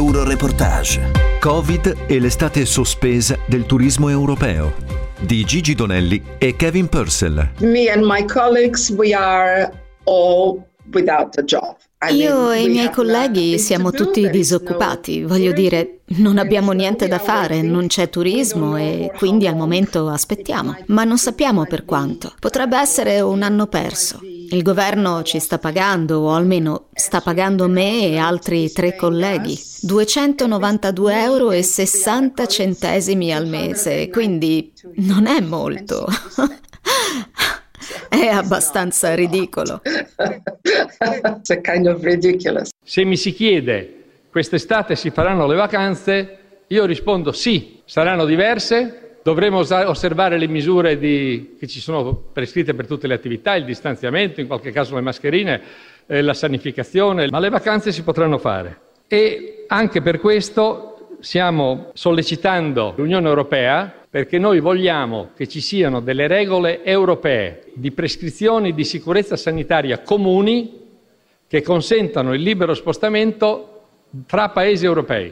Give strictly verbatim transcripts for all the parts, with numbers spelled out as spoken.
Euro Reportage. Covid e l'estate sospesa del turismo europeo di Gigi Donelli e Kevin Purcell. Me and my colleagues, we are all without a job. Io e i miei colleghi siamo tutti disoccupati, voglio dire, non abbiamo niente da fare, non c'è turismo e quindi al momento aspettiamo, ma non sappiamo per quanto. Potrebbe essere un anno perso. Il governo ci sta pagando, o almeno sta pagando me e altri tre colleghi, duecentonovantadue euro e sessanta centesimi al mese, quindi non è molto. È abbastanza ridicolo. It's a kind of ridiculous. Se mi si chiede quest'estate si faranno le vacanze, io rispondo sì, saranno diverse, dovremo osservare le misure di, che ci sono prescritte per tutte le attività, il distanziamento, in qualche caso le mascherine, eh, la sanificazione, ma le vacanze si potranno fare. E anche per questo stiamo sollecitando l'Unione Europea, perché noi vogliamo che ci siano delle regole europee di prescrizioni di sicurezza sanitaria comuni che consentano il libero spostamento fra paesi europei.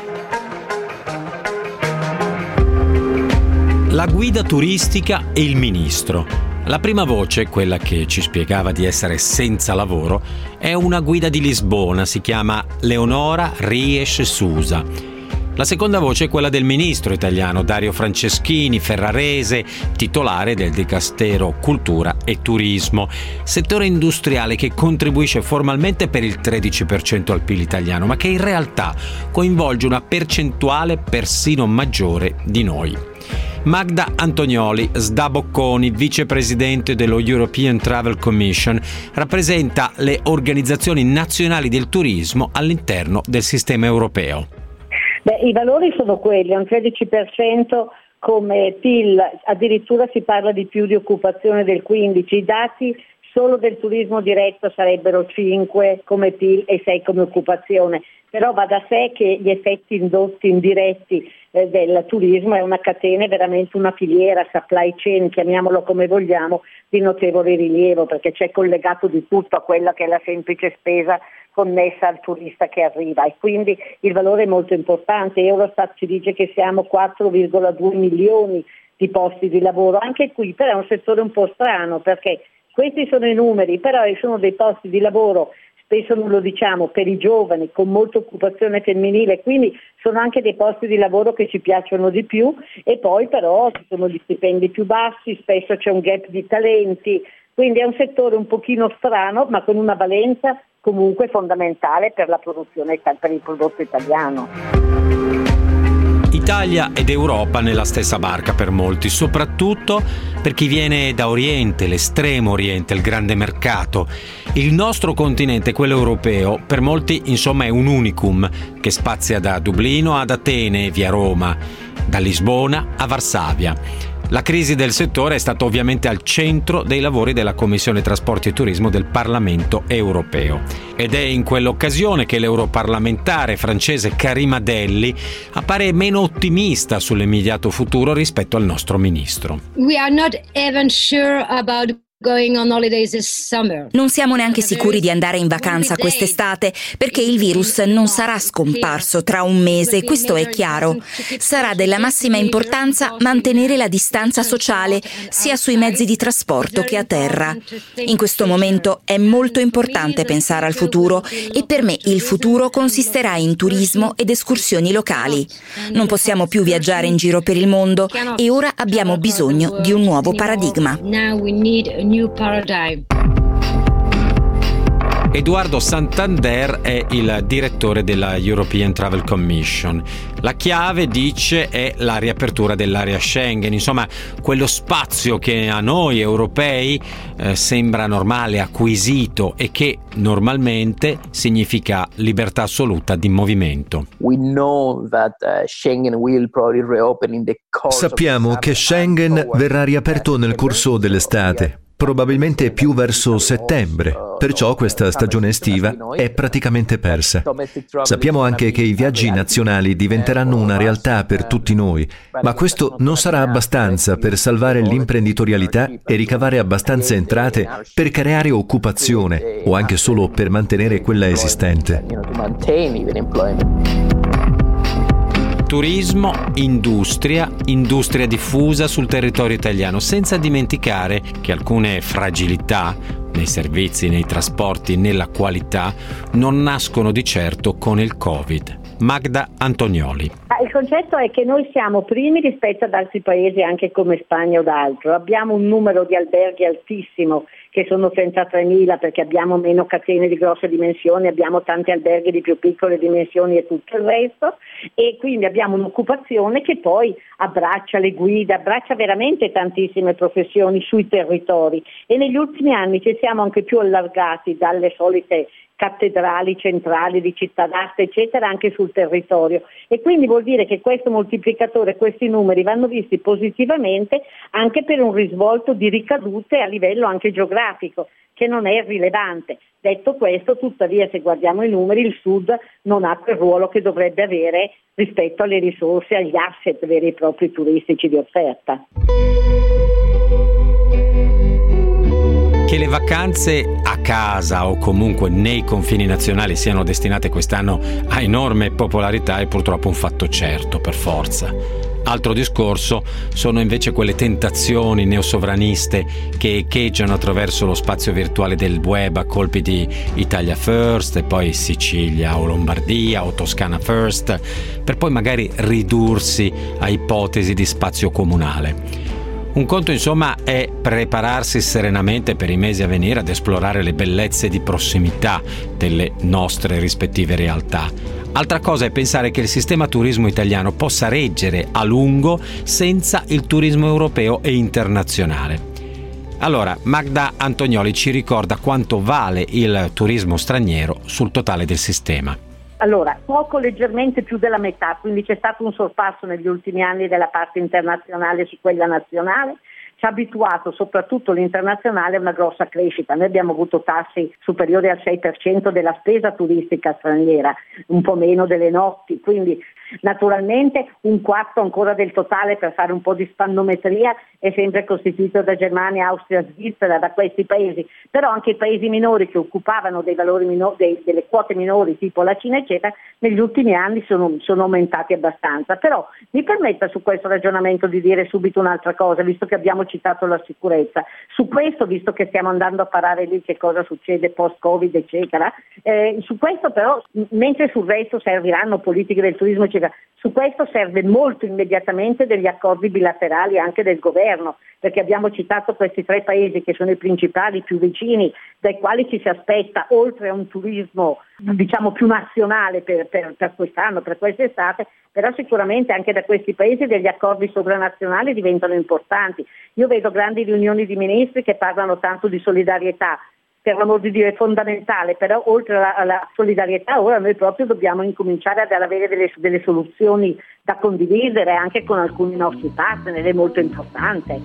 La guida turistica e il ministro. La prima voce, quella che ci spiegava di essere senza lavoro, è una guida di Lisbona, si chiama Leonora Ries Sousa. La seconda voce è quella del ministro italiano Dario Franceschini, ferrarese, titolare del Dicastero Cultura e Turismo, settore industriale che contribuisce formalmente per il tredici per cento al P I L italiano, ma che in realtà coinvolge una percentuale persino maggiore di noi. Magda Antonioli Sdabocconi, vicepresidente dello European Travel Commission, rappresenta le organizzazioni nazionali del turismo all'interno del sistema europeo. Beh, i valori sono quelli, un tredici per cento come P I L, addirittura si parla di più di occupazione del quindici per cento, i dati solo del turismo diretto sarebbero cinque come P I L e sei come occupazione, però va da sé che gli effetti indotti indiretti eh, del turismo è una catena, veramente una filiera, supply chain, chiamiamolo come vogliamo, di notevole rilievo, perché c'è collegato di tutto a quella che è la semplice spesa connessa al turista che arriva, e quindi il valore è molto importante. Eurostat ci dice che siamo quattro virgola due milioni di posti di lavoro, anche qui però è un settore un po' strano, perché questi sono i numeri, però sono dei posti di lavoro, spesso non lo diciamo, per i giovani, con molta occupazione femminile, quindi sono anche dei posti di lavoro che ci piacciono di più, e poi però ci sono gli stipendi più bassi, spesso c'è un gap di talenti, quindi è un settore un pochino strano, ma con una valenza comunque fondamentale per la produzione, per il prodotto italiano. Italia ed Europa nella stessa barca per molti, soprattutto per chi viene da Oriente, l'estremo Oriente, il grande mercato. Il nostro continente, quello europeo, per molti insomma è un unicum che spazia da Dublino ad Atene e via Roma, da Lisbona a Varsavia. La crisi del settore è stata ovviamente al centro dei lavori della Commissione Trasporti e Turismo del Parlamento europeo. Ed è in quell'occasione che l'europarlamentare francese Karima Delli appare meno ottimista sull'immediato futuro rispetto al nostro ministro. We are not even sure about going on holidays this summer. Non siamo neanche sicuri di andare in vacanza quest'estate, perché il virus non sarà scomparso tra un mese, questo è chiaro. Sarà della massima importanza mantenere la distanza sociale sia sui mezzi di trasporto che a terra. In questo momento è molto importante pensare al futuro, e per me il futuro consisterà in turismo ed escursioni locali. Non possiamo più viaggiare in giro per il mondo, e ora abbiamo bisogno di un nuovo paradigma. New paradigm. Eduardo Santander è il direttore della European Travel Commission. La chiave, dice, è la riapertura dell'area Schengen, insomma quello spazio che a noi europei eh, sembra normale, acquisito, e che normalmente significa libertà assoluta di movimento. Sappiamo che Schengen verrà riaperto nel corso dell'estate, probabilmente più verso settembre, perciò questa stagione estiva è praticamente persa. Sappiamo anche che i viaggi nazionali diventeranno una realtà per tutti noi, ma questo non sarà abbastanza per salvare l'imprenditorialità e ricavare abbastanza entrate per creare occupazione o anche solo per mantenere quella esistente. turismo, industria, industria diffusa sul territorio italiano, senza dimenticare che alcune fragilità nei servizi, nei trasporti, nella qualità non nascono di certo con il Covid. Magda Antonioli. Il concetto è che noi siamo primi rispetto ad altri paesi, anche come Spagna o d'altro. Abbiamo un numero di alberghi altissimo, che sono trentatremila, perché abbiamo meno catene di grosse dimensioni, abbiamo tanti alberghi di più piccole dimensioni e tutto il resto, e quindi abbiamo un'occupazione che poi abbraccia le guide, abbraccia veramente tantissime professioni sui territori, e negli ultimi anni ci siamo anche più allargati dalle solite cattedrali centrali di città d'arte eccetera anche sul territorio, e quindi vuol dire che questo moltiplicatore, questi numeri vanno visti positivamente anche per un risvolto di ricadute a livello anche geografico, che non è irrilevante. Detto questo, tuttavia, se guardiamo i numeri, il Sud non ha quel ruolo che dovrebbe avere rispetto alle risorse, agli asset veri e propri turistici di offerta. Che le vacanze a casa o comunque nei confini nazionali siano destinate quest'anno a enorme popolarità è purtroppo un fatto certo, per forza. Altro discorso sono invece quelle tentazioni neosovraniste che echeggiano attraverso lo spazio virtuale del web a colpi di Italia First e poi Sicilia o Lombardia o Toscana First, per poi magari ridursi a ipotesi di spazio comunale. Un conto, insomma, è prepararsi serenamente per i mesi a venire ad esplorare le bellezze di prossimità delle nostre rispettive realtà. Altra cosa è pensare che il sistema turismo italiano possa reggere a lungo senza il turismo europeo e internazionale. Allora, Magda Antonioli ci ricorda quanto vale il turismo straniero sul totale del sistema. Allora, poco leggermente più della metà, quindi c'è stato un sorpasso negli ultimi anni della parte internazionale su quella nazionale. Ci ha abituato soprattutto l'internazionale a una grossa crescita. Noi abbiamo avuto tassi superiori al sei per cento della spesa turistica straniera, un po' meno delle notti, quindi naturalmente un quarto ancora del totale, per fare un po' di spannometria, è sempre costituito da Germania, Austria, Svizzera, da questi paesi, però anche i paesi minori che occupavano dei valori minori, dei, delle quote minori tipo la Cina eccetera, negli ultimi anni sono, sono aumentati abbastanza. Però mi permetta su questo ragionamento di dire subito un'altra cosa, visto che abbiamo citato la sicurezza. Su questo, visto che stiamo andando a parare lì che cosa succede post-Covid eccetera, eh, su questo però, mentre sul resto serviranno politiche del turismo eccetera, su questo serve molto immediatamente degli accordi bilaterali anche del governo, perché abbiamo citato questi tre paesi che sono i principali, più vicini, dai quali ci si aspetta, oltre a un turismo diciamo più nazionale per, per, per quest'anno, per quest'estate, però sicuramente anche da questi paesi degli accordi sovranazionali diventano importanti. Io vedo grandi riunioni di ministri che parlano tanto di solidarietà, per l'amor di Dio è fondamentale, però oltre alla, alla solidarietà ora noi proprio dobbiamo incominciare ad avere delle, delle soluzioni da condividere anche con alcuni nostri partner, è molto importante.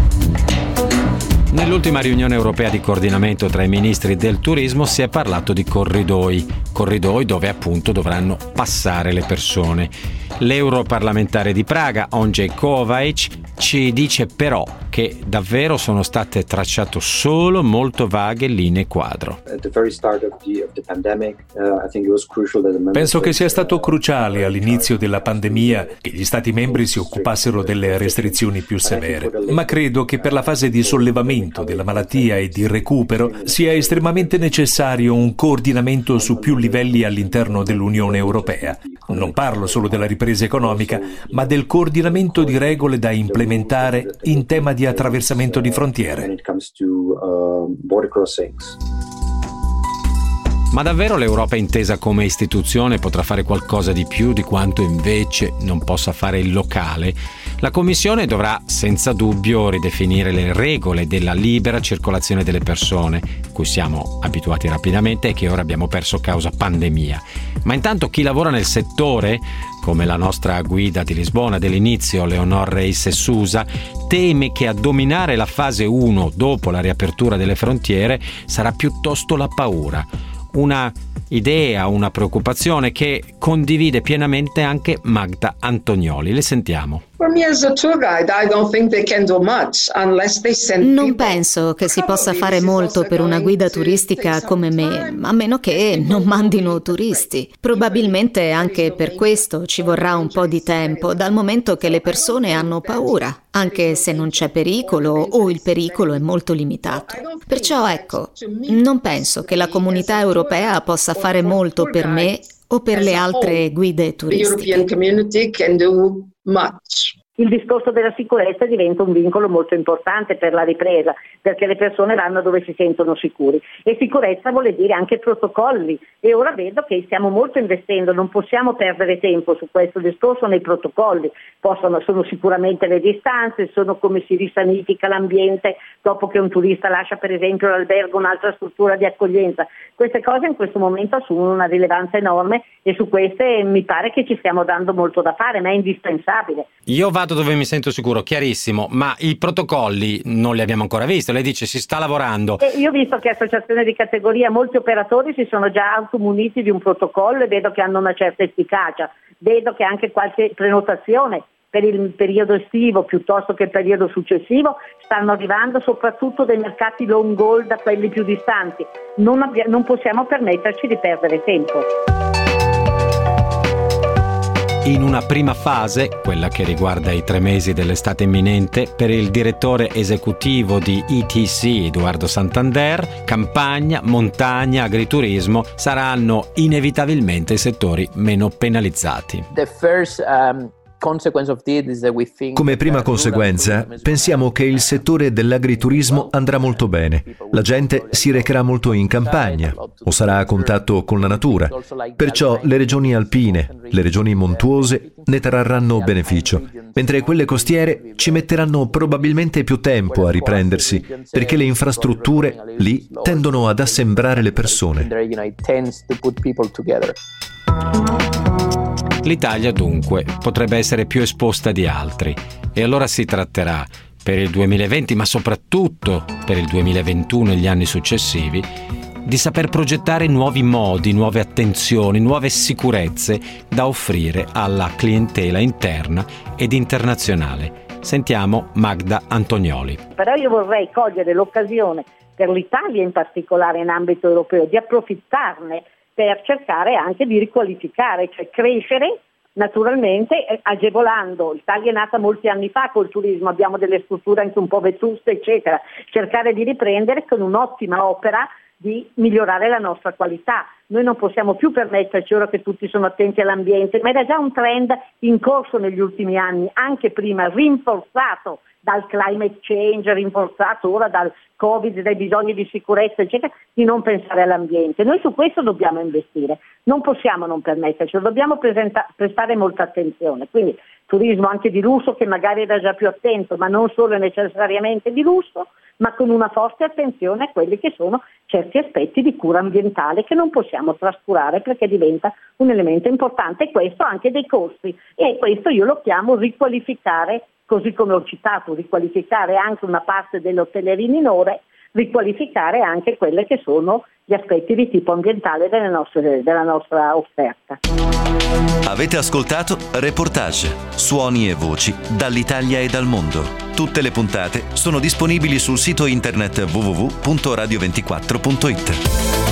Nell'ultima riunione europea di coordinamento tra i ministri del turismo si è parlato di corridoi, corridoi dove appunto dovranno passare le persone. L'europarlamentare di Praga, Ondřej Kovač, ci dice però che davvero sono state tracciate solo molto vaghe linee quadro. Penso che sia stato cruciale all'inizio della pandemia che gli Stati membri si occupassero delle restrizioni più severe, ma credo che per la fase di sollevamento della malattia e di recupero sia estremamente necessario un coordinamento su più livelli all'interno dell'Unione Europea. Non parlo solo della ripresa economica, ma del coordinamento di regole da implementare in tema di attraversamento di frontiere. Ma davvero l'Europa intesa come istituzione potrà fare qualcosa di più di quanto invece non possa fare il locale? La Commissione dovrà senza dubbio ridefinire le regole della libera circolazione delle persone, cui siamo abituati rapidamente e che ora abbiamo perso causa pandemia. Ma intanto chi lavora nel settore, come la nostra guida di Lisbona dell'inizio, Leonor Reis Sousa, teme che a dominare la fase uno dopo la riapertura delle frontiere sarà piuttosto la paura. Una idea, una preoccupazione che condivide pienamente anche Magda Antonioli. Le sentiamo. Non penso che si possa fare molto per una guida turistica come me, a meno che non mandino turisti. Probabilmente anche per questo ci vorrà un po' di tempo, dal momento che le persone hanno paura, anche se non c'è pericolo o il pericolo è molto limitato. Perciò ecco, non penso che la comunità europea possa fare molto per me o per le altre guide turistiche. Il discorso della sicurezza diventa un vincolo molto importante per la ripresa, perché le persone vanno dove si sentono sicuri, e sicurezza vuole dire anche protocolli, e ora vedo che stiamo molto investendo, non possiamo perdere tempo su questo discorso nei protocolli. Possono, sono sicuramente le distanze, sono come si risanifica l'ambiente dopo che un turista lascia per esempio l'albergo, un'altra struttura di accoglienza. Queste cose in questo momento assumono una rilevanza enorme e su queste mi pare che ci stiamo dando molto da fare, ma è indispensabile. Io vado dove mi sento sicuro, chiarissimo, ma i protocolli non li abbiamo ancora visti. Lei dice si sta lavorando. E io ho visto che associazione di categoria, molti operatori si sono già automuniti di un protocollo e vedo che hanno una certa efficacia. Vedo che anche qualche prenotazione per il periodo estivo piuttosto che il periodo successivo stanno arrivando, soprattutto dai mercati long haul, da quelli più distanti. Non, abbia, non possiamo permetterci di perdere tempo. In una prima fase, quella che riguarda i tre mesi dell'estate imminente, per il direttore esecutivo di E T C, Eduardo Santander, campagna, montagna, agriturismo saranno inevitabilmente i settori meno penalizzati. The first, um... Come prima conseguenza, pensiamo che il settore dell'agriturismo andrà molto bene. La gente si recherà molto in campagna o sarà a contatto con la natura. Perciò le regioni alpine, le regioni montuose ne trarranno beneficio, mentre quelle costiere ci metteranno probabilmente più tempo a riprendersi, perché le infrastrutture lì tendono ad assembrare le persone. L'Italia dunque potrebbe essere più esposta di altri e allora si tratterà per il duemilaventi, ma soprattutto per il duemilaventuno e gli anni successivi, di saper progettare nuovi modi, nuove attenzioni, nuove sicurezze da offrire alla clientela interna ed internazionale. Sentiamo Magda Antonioli. Però io vorrei cogliere l'occasione per l'Italia in particolare in ambito europeo di approfittarne per cercare anche di riqualificare, cioè crescere naturalmente agevolando. L'Italia è nata molti anni fa col turismo, abbiamo delle strutture anche un po' vetuste eccetera, cercare di riprendere con un'ottima opera di migliorare la nostra qualità. Noi non possiamo più permetterci, ora che tutti sono attenti all'ambiente, ma era già un trend in corso negli ultimi anni, anche prima rinforzato dal climate change, rinforzato ora dal Covid, dai bisogni di sicurezza eccetera, di non pensare all'ambiente. Noi su questo dobbiamo investire, non possiamo non permetterci, dobbiamo presenta- prestare molta attenzione. Quindi turismo anche di lusso che magari era già più attento, ma non solo necessariamente di lusso, ma con una forte attenzione a quelli che sono certi aspetti di cura ambientale che non possiamo trascurare perché diventa un elemento importante, e questo anche dei costi, e questo io lo chiamo riqualificare, così come ho citato, riqualificare anche una parte dell'hotellerie minore, riqualificare anche quelle che sono gli aspetti di tipo ambientale delle nostre, della nostra offerta. Avete ascoltato Reportage, suoni e voci dall'Italia e dal mondo. Tutte le puntate sono disponibili sul sito internet w w w punto radio ventiquattro punto it.